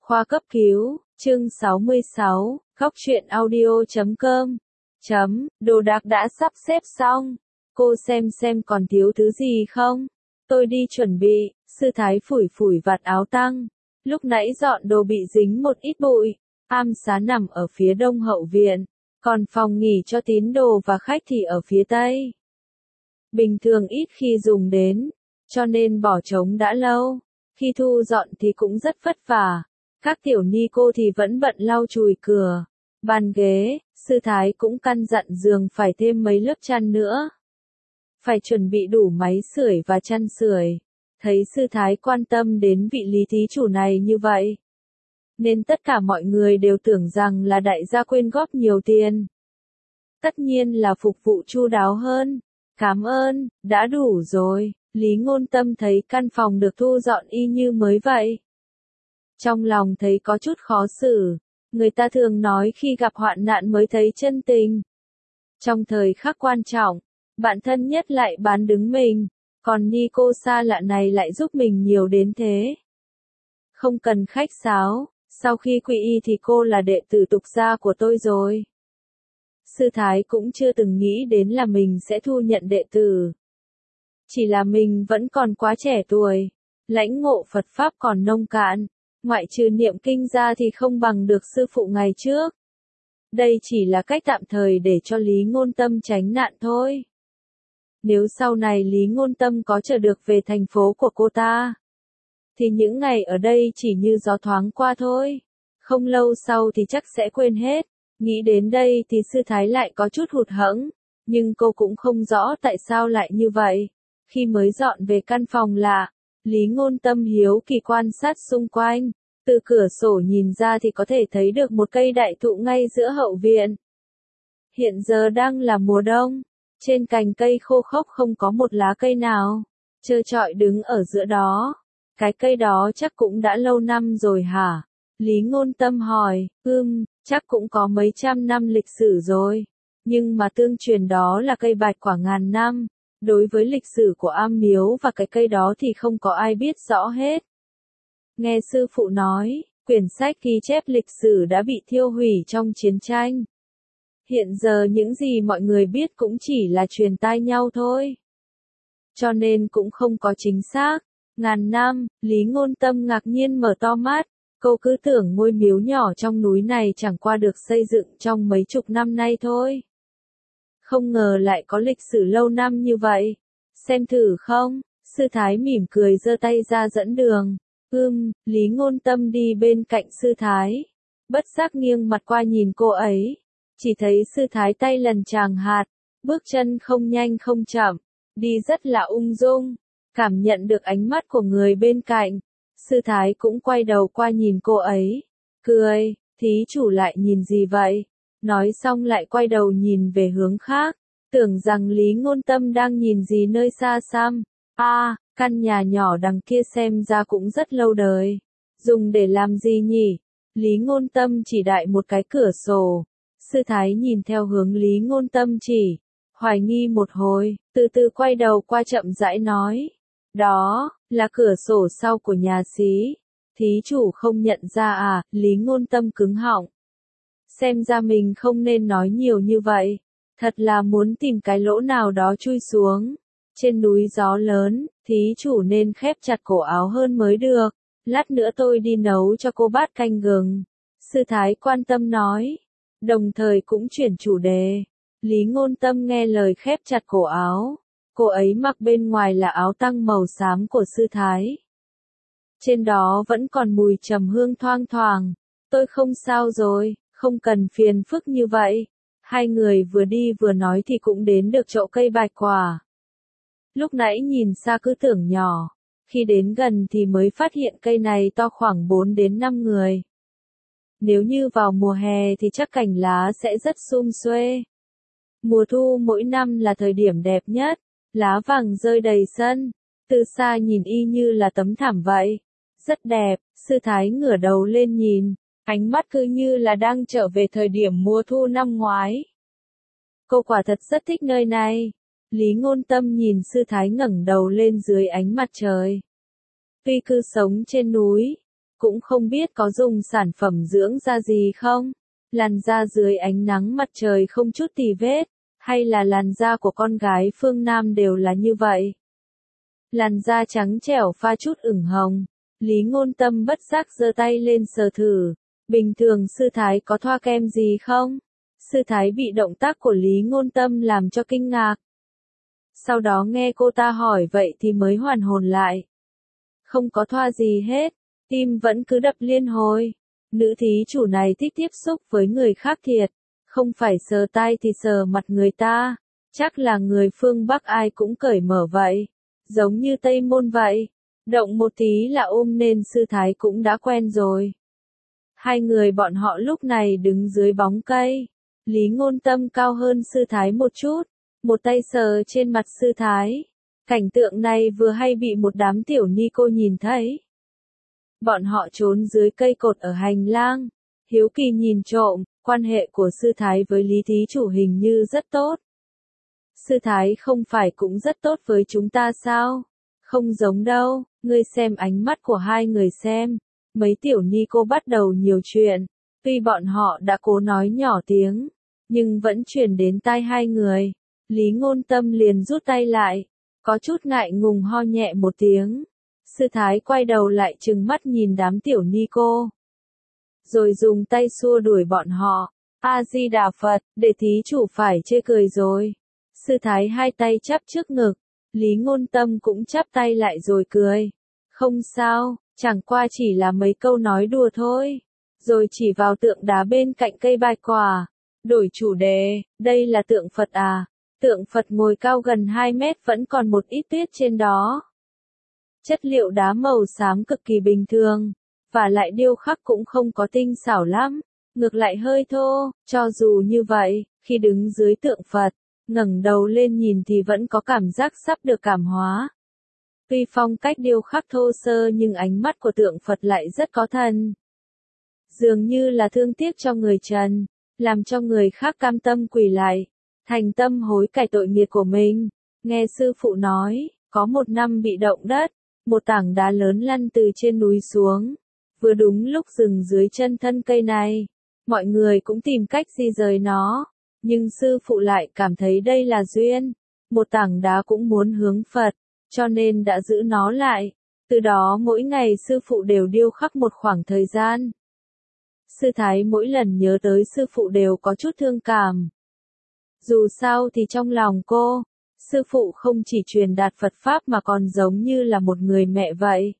Khoa cấp cứu, chương 66, khóc chuyện audio.com. Đồ đạc đã sắp xếp xong. Cô xem còn thiếu thứ gì không? Tôi đi chuẩn bị. Sư Thái phủi phủi vạt áo tăng. Lúc nãy dọn đồ bị dính một ít bụi. Am xá nằm ở phía đông hậu viện. Còn phòng nghỉ cho tín đồ và khách thì ở phía tây. Bình thường ít khi dùng đến, cho nên bỏ trống đã lâu. Khi thu dọn thì cũng rất vất vả. Các tiểu ni cô thì vẫn bận lau chùi cửa, bàn ghế. Sư Thái cũng căn dặn giường phải thêm mấy lớp chăn nữa. Phải chuẩn bị đủ máy sưởi và chăn sưởi. Thấy sư Thái quan tâm đến vị lý thí chủ này như vậy, nên tất cả mọi người đều tưởng rằng là đại gia quyên góp nhiều tiền. Tất nhiên là phục vụ chu đáo hơn. Cảm ơn, đã đủ rồi. Lý Ngôn Tâm thấy căn phòng được thu dọn y như mới vậy. Trong lòng thấy có chút khó xử. Người ta thường nói khi gặp hoạn nạn mới thấy chân tình. Trong thời khắc quan trọng, bạn thân nhất lại bán đứng mình, còn ni cô xa lạ này lại giúp mình nhiều đến thế. Không cần khách sáo, sau khi quy y thì cô là đệ tử tục gia của tôi rồi. Sư Thái cũng chưa từng nghĩ đến là mình sẽ thu nhận đệ tử. Chỉ là mình vẫn còn quá trẻ tuổi, lãnh ngộ Phật Pháp còn nông cạn, ngoại trừ niệm kinh ra thì không bằng được sư phụ ngày trước. Đây chỉ là cách tạm thời để cho Lý Ngôn Tâm tránh nạn thôi. Nếu sau này Lý Ngôn Tâm có trở được về thành phố của cô ta, thì những ngày ở đây chỉ như gió thoáng qua thôi. Không lâu sau thì chắc sẽ quên hết. Nghĩ đến đây thì sư Thái lại có chút hụt hẫng, nhưng cô cũng không rõ tại sao lại như vậy. Khi mới dọn về căn phòng lạ, Lý Ngôn Tâm hiếu kỳ quan sát xung quanh. Từ cửa sổ nhìn ra thì có thể thấy được một cây đại thụ ngay giữa hậu viện. Hiện giờ đang là mùa đông, trên cành cây khô khốc không có một lá cây nào, trơ trọi đứng ở giữa đó. Cái cây đó chắc cũng đã lâu năm rồi hả? Lý Ngôn Tâm hỏi. Chắc cũng có mấy trăm năm lịch sử rồi. Nhưng mà tương truyền đó là cây bạch quả ngàn năm. Đối với lịch sử của Am Miếu và cái cây đó thì không có ai biết rõ hết. Nghe sư phụ nói, quyển sách ghi chép lịch sử đã bị thiêu hủy trong chiến tranh. Hiện giờ những gì mọi người biết cũng chỉ là truyền tai nhau thôi. Cho nên cũng không có chính xác. Ngàn năm, Lý Ngôn Tâm ngạc nhiên mở to mắt. Cô cứ tưởng ngôi miếu nhỏ trong núi này chẳng qua được xây dựng trong mấy chục năm nay thôi. Không ngờ lại có lịch sử lâu năm như vậy. Xem thử không? Sư Thái mỉm cười giơ tay ra dẫn đường. Lý Ngôn Tâm đi bên cạnh sư Thái. Bất giác nghiêng mặt qua nhìn cô ấy. Chỉ thấy sư Thái tay lần chàng hạt. Bước chân không nhanh không chậm. Đi rất là ung dung. Cảm nhận được ánh mắt của người bên cạnh. Sư Thái cũng quay đầu qua nhìn cô ấy. Cười, thí chủ lại nhìn gì vậy? Nói xong lại quay đầu nhìn về hướng khác. Tưởng rằng Lý Ngôn Tâm đang nhìn gì nơi xa xăm. Căn nhà nhỏ đằng kia xem ra cũng rất lâu đời. Dùng để làm gì nhỉ? Lý Ngôn Tâm chỉ đại một cái cửa sổ. Sư Thái nhìn theo hướng Lý Ngôn Tâm chỉ. Hoài nghi một hồi, từ từ quay đầu qua chậm rãi nói. Đó, là cửa sổ sau của nhà xí. Thí chủ không nhận ra à? Lý Ngôn Tâm cứng họng. Xem ra mình không nên nói nhiều như vậy. Thật là muốn tìm cái lỗ nào đó chui xuống. Trên núi gió lớn, thí chủ nên khép chặt cổ áo hơn mới được. Lát nữa tôi đi nấu cho cô bát canh gừng. Sư Thái quan tâm nói. Đồng thời cũng chuyển chủ đề. Lý Ngôn Tâm nghe lời khép chặt cổ áo. Cô ấy mặc bên ngoài là áo tăng màu xám của sư Thái. Trên đó vẫn còn mùi trầm hương thoang thoảng. Tôi không sao rồi, không cần phiền phức như vậy. Hai người vừa đi vừa nói thì cũng đến được chậu cây bạch quả. Lúc nãy nhìn xa cứ tưởng nhỏ. Khi đến gần thì mới phát hiện cây này to khoảng 4 đến 5 người. Nếu như vào mùa hè thì chắc cành lá sẽ rất sum xuê. Mùa thu mỗi năm là thời điểm đẹp nhất. Lá vàng rơi đầy sân, từ xa nhìn y như là tấm thảm vậy. Rất đẹp, sư Thái ngửa đầu lên nhìn, ánh mắt cứ như là đang trở về thời điểm mùa thu năm ngoái. Cô quả thật rất thích nơi này. Lý Ngôn Tâm nhìn sư Thái ngẩng đầu lên dưới ánh mặt trời. Tuy cứ sống trên núi, cũng không biết có dùng sản phẩm dưỡng da gì không. Làn da dưới ánh nắng mặt trời không chút tì vết, hay là làn da của con gái phương Nam đều là như vậy. Làn da trắng trẻo pha chút ửng hồng, Lý Ngôn Tâm bất giác giơ tay lên sờ thử. Bình thường sư thái có thoa kem gì không? Sư thái bị động tác của Lý Ngôn Tâm làm cho kinh ngạc. Sau đó nghe cô ta hỏi vậy thì mới hoàn hồn lại. Không có thoa gì hết, tim vẫn cứ đập liên hồi. Nữ thí chủ này thích tiếp xúc với người khác thiệt, không phải sờ tay thì sờ mặt người ta, chắc là người phương Bắc ai cũng cởi mở vậy, giống như Tây Môn vậy, động một tí là ôm nên sư thái cũng đã quen rồi. Hai người bọn họ lúc này đứng dưới bóng cây, Lý Ngôn Tâm cao hơn sư thái một chút, một tay sờ trên mặt sư thái. Cảnh tượng này vừa hay bị một đám tiểu ni cô nhìn thấy. Bọn họ trốn dưới cây cột ở hành lang, hiếu kỳ nhìn trộm, quan hệ của sư thái với Lý thí chủ hình như rất tốt. Sư thái không phải cũng rất tốt với chúng ta sao? Không giống đâu, ngươi xem ánh mắt của hai người xem. Mấy tiểu ni cô bắt đầu nhiều chuyện, tuy bọn họ đã cố nói nhỏ tiếng, nhưng vẫn truyền đến tai hai người. Lý Ngôn Tâm liền rút tay lại, có chút ngại ngùng ho nhẹ một tiếng. Sư thái quay đầu lại trừng mắt nhìn đám tiểu ni cô, rồi dùng tay xua đuổi bọn họ. A Di Đà Phật, để thí chủ phải chê cười rồi. Sư thái hai tay chắp trước ngực, Lý Ngôn Tâm cũng chắp tay lại rồi cười. Không sao, chẳng qua chỉ là mấy câu nói đùa thôi. Rồi chỉ vào tượng đá bên cạnh cây bạch quả. Đổi chủ đề, đây là tượng Phật à? Tượng Phật ngồi cao gần 2 mét vẫn còn một ít tuyết trên đó. Chất liệu đá màu xám cực kỳ bình thường, và lại điêu khắc cũng không có tinh xảo lắm, ngược lại hơi thô. Cho dù như vậy, khi đứng dưới tượng Phật, ngẩng đầu lên nhìn thì vẫn có cảm giác sắp được cảm hóa. Tuy phong cách điêu khắc thô sơ nhưng ánh mắt của tượng Phật lại rất có thần. Dường như là thương tiếc cho người trần, làm cho người khác cam tâm quỳ lại, thành tâm hối cải tội nghiệp của mình. Nghe sư phụ nói, có một năm bị động đất, một tảng đá lớn lăn từ trên núi xuống, vừa đúng lúc dừng dưới chân thân cây này. Mọi người cũng tìm cách di rời nó, nhưng sư phụ lại cảm thấy đây là duyên, một tảng đá cũng muốn hướng Phật, cho nên đã giữ nó lại. Từ đó mỗi ngày sư phụ đều điêu khắc một khoảng thời gian. Sư thái mỗi lần nhớ tới sư phụ đều có chút thương cảm. Dù sao thì trong lòng cô, sư phụ không chỉ truyền đạt Phật Pháp mà còn giống như là một người mẹ vậy.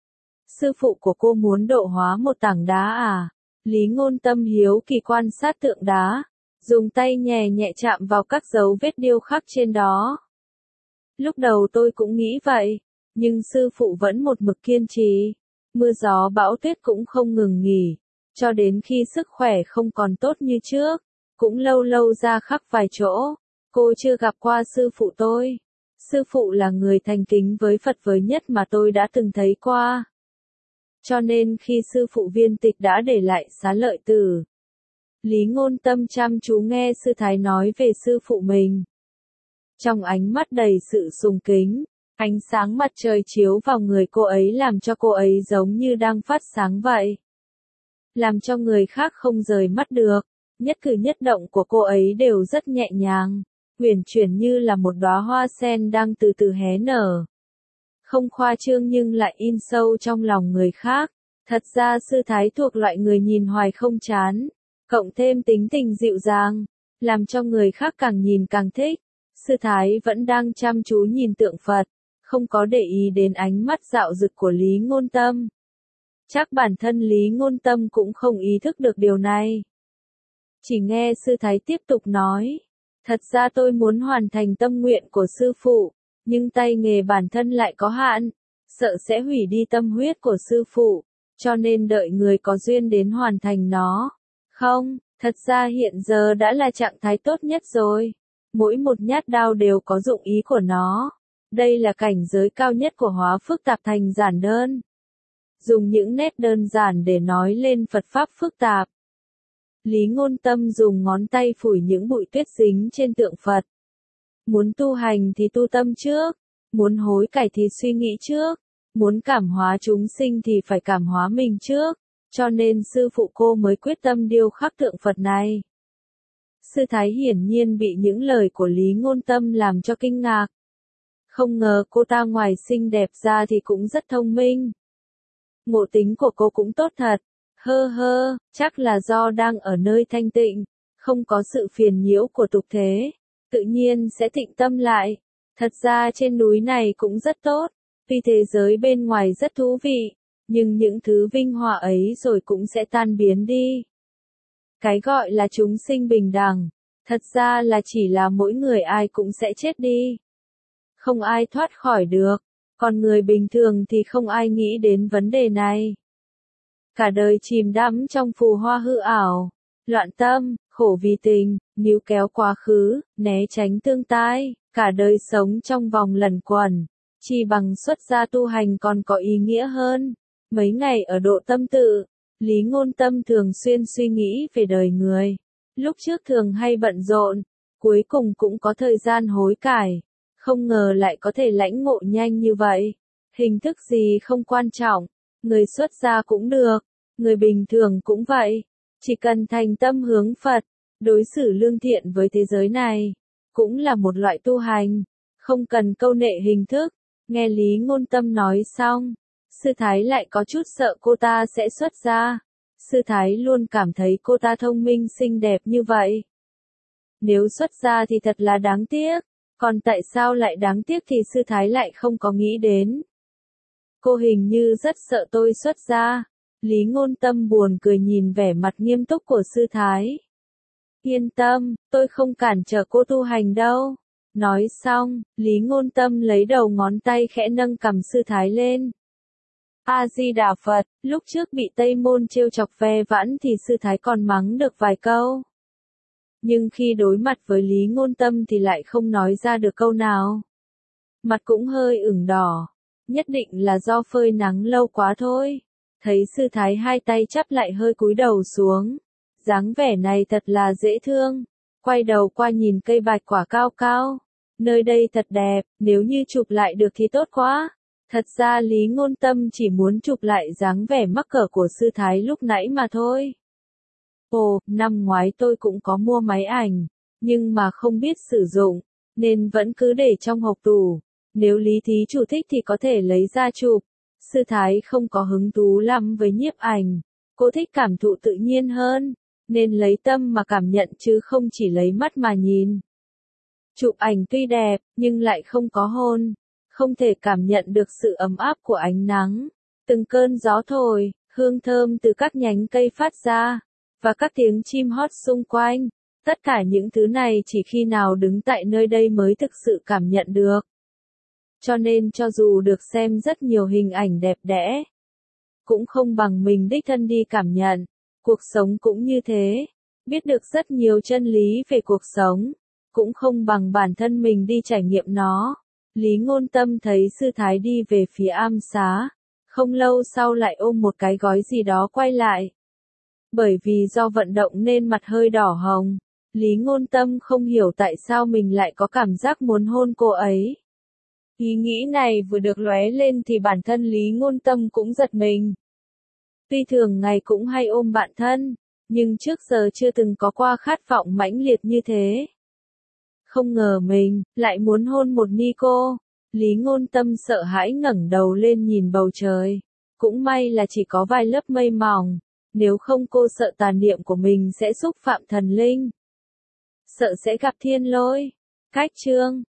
Sư phụ của cô muốn độ hóa một tảng đá à? Lý Ngôn Tâm hiếu kỳ quan sát tượng đá, dùng tay nhẹ nhẹ chạm vào các dấu vết điêu khắc trên đó. Lúc đầu tôi cũng nghĩ vậy, nhưng sư phụ vẫn một mực kiên trì. Mưa gió bão tuyết cũng không ngừng nghỉ, cho đến khi sức khỏe không còn tốt như trước, cũng lâu lâu ra khắc vài chỗ. Cô chưa gặp qua sư phụ tôi. Sư phụ là người thành kính với Phật với nhất mà tôi đã từng thấy qua. Cho nên khi sư phụ viên tịch đã để lại xá lợi tử, Lý Ngôn Tâm chăm chú nghe sư thái nói về sư phụ mình. Trong ánh mắt đầy sự sùng kính, ánh sáng mặt trời chiếu vào người cô ấy làm cho cô ấy giống như đang phát sáng vậy. Làm cho người khác không rời mắt được, nhất cử nhất động của cô ấy đều rất nhẹ nhàng, uyển chuyển như là một đóa hoa sen đang từ từ hé nở. Không khoa trương nhưng lại in sâu trong lòng người khác. Thật ra sư thái thuộc loại người nhìn hoài không chán, cộng thêm tính tình dịu dàng, làm cho người khác càng nhìn càng thích. Sư thái vẫn đang chăm chú nhìn tượng Phật, không có để ý đến ánh mắt dạo dực của Lý Ngôn Tâm. Chắc bản thân Lý Ngôn Tâm cũng không ý thức được điều này. Chỉ nghe sư thái tiếp tục nói, thật ra tôi muốn hoàn thành tâm nguyện của sư phụ, nhưng tay nghề bản thân lại có hạn, sợ sẽ hủy đi tâm huyết của sư phụ, cho nên đợi người có duyên đến hoàn thành nó. Không, thật ra hiện giờ đã là trạng thái tốt nhất rồi. Mỗi một nhát đao đều có dụng ý của nó. Đây là cảnh giới cao nhất của hóa phức tạp thành giản đơn. Dùng những nét đơn giản để nói lên Phật Pháp phức tạp. Lý Ngôn Tâm dùng ngón tay phủi những bụi tuyết dính trên tượng Phật. Muốn tu hành thì tu tâm trước, muốn hối cải thì suy nghĩ trước, Muốn cảm hóa chúng sinh thì phải cảm hóa mình trước, cho nên sư phụ cô mới quyết tâm điêu khắc tượng Phật này. Sư Thái hiển nhiên bị những lời của Lý Ngôn Tâm làm cho kinh ngạc. Không ngờ cô ta ngoài xinh đẹp ra thì cũng rất thông minh. Ngộ tính của cô cũng tốt thật. Chắc là do đang ở nơi thanh tịnh, không có sự phiền nhiễu của tục thế, tự nhiên sẽ tịnh tâm lại. Thật ra trên núi này cũng rất tốt, tuy thế giới bên ngoài rất thú vị, nhưng những thứ vinh hoa ấy rồi cũng sẽ tan biến đi. Cái gọi là chúng sinh bình đẳng, thật ra là chỉ là mỗi người ai cũng sẽ chết đi. Không ai thoát khỏi được, còn người bình thường thì không ai nghĩ đến vấn đề này. Cả đời chìm đắm trong phù hoa hư ảo, loạn tâm, khổ vì tình, níu kéo quá khứ, né tránh tương tai, cả đời sống trong vòng lẩn quẩn, chỉ bằng xuất gia tu hành còn có ý nghĩa hơn. Mấy ngày ở độ tâm tự, Lý Ngôn Tâm thường xuyên suy nghĩ về đời người. Lúc trước thường hay bận rộn, cuối cùng cũng có thời gian hối cải, không ngờ lại có thể lãnh ngộ nhanh như vậy. Hình thức gì không quan trọng, người xuất gia cũng được, người bình thường cũng vậy, chỉ cần thành tâm hướng Phật, đối xử lương thiện với thế giới này, cũng là một loại tu hành, không cần câu nệ hình thức. Nghe Lý Ngôn Tâm nói xong, Sư Thái lại có chút sợ cô ta sẽ xuất gia. Sư Thái luôn cảm thấy cô ta thông minh xinh đẹp như vậy. Nếu xuất gia thì thật là đáng tiếc, còn tại sao lại đáng tiếc thì Sư Thái lại không có nghĩ đến. Cô hình như rất sợ tôi xuất gia. Lý Ngôn Tâm buồn cười nhìn vẻ mặt nghiêm túc của Sư Thái. Yên tâm, tôi không cản trở cô tu hành đâu. Nói xong, Lý Ngôn Tâm lấy đầu ngón tay khẽ nâng cằm Sư Thái lên. A-di-đà Phật, lúc trước bị Tây Môn trêu chọc ve vãn thì Sư Thái còn mắng được vài câu. Nhưng khi đối mặt với Lý Ngôn Tâm thì lại không nói ra được câu nào. Mặt cũng hơi ửng đỏ, nhất định là do phơi nắng lâu quá thôi. Thấy Sư Thái hai tay chắp lại hơi cúi đầu xuống, dáng vẻ này thật là dễ thương. Quay đầu qua nhìn cây bạch quả cao cao, nơi đây thật đẹp, nếu như chụp lại được thì tốt quá. Thật ra Lý Ngôn Tâm chỉ muốn chụp lại dáng vẻ mắc cỡ của Sư Thái lúc nãy mà thôi. Ồ, năm ngoái tôi cũng có mua máy ảnh, nhưng mà không biết sử dụng, nên vẫn cứ để trong hộp tủ. Nếu Lý thí chủ thích thì có thể lấy ra chụp. Sư Thái không có hứng thú lắm với nhiếp ảnh, cô thích cảm thụ tự nhiên hơn, nên lấy tâm mà cảm nhận chứ không chỉ lấy mắt mà nhìn. Chụp ảnh tuy đẹp, nhưng lại không có hồn, không thể cảm nhận được sự ấm áp của ánh nắng, từng cơn gió thổi, hương thơm từ các nhánh cây phát ra, và các tiếng chim hót xung quanh. Tất cả những thứ này chỉ khi nào đứng tại nơi đây mới thực sự cảm nhận được. Cho nên cho dù được xem rất nhiều hình ảnh đẹp đẽ, cũng không bằng mình đích thân đi cảm nhận. Cuộc sống cũng như thế, biết được rất nhiều chân lý về cuộc sống, cũng không bằng bản thân mình đi trải nghiệm nó. Lý Ngôn Tâm thấy Sư Thái đi về phía am xá, không lâu sau lại ôm một cái gói gì đó quay lại. Bởi vì do vận động nên mặt hơi đỏ hồng, Lý Ngôn Tâm không hiểu tại sao mình lại có cảm giác muốn hôn cô ấy. Ý nghĩ này vừa được lóe lên thì bản thân Lý Ngôn Tâm cũng giật mình. Tuy thường ngày cũng hay ôm bạn thân, nhưng trước giờ chưa từng có qua khát vọng mãnh liệt như thế. Không ngờ mình lại muốn hôn một ni cô. Lý Ngôn Tâm sợ hãi ngẩng đầu lên nhìn bầu trời. Cũng may là chỉ có vài lớp mây mỏng, nếu không cô sợ tà niệm của mình sẽ xúc phạm thần linh. Sợ sẽ gặp thiên lôi. Cách chương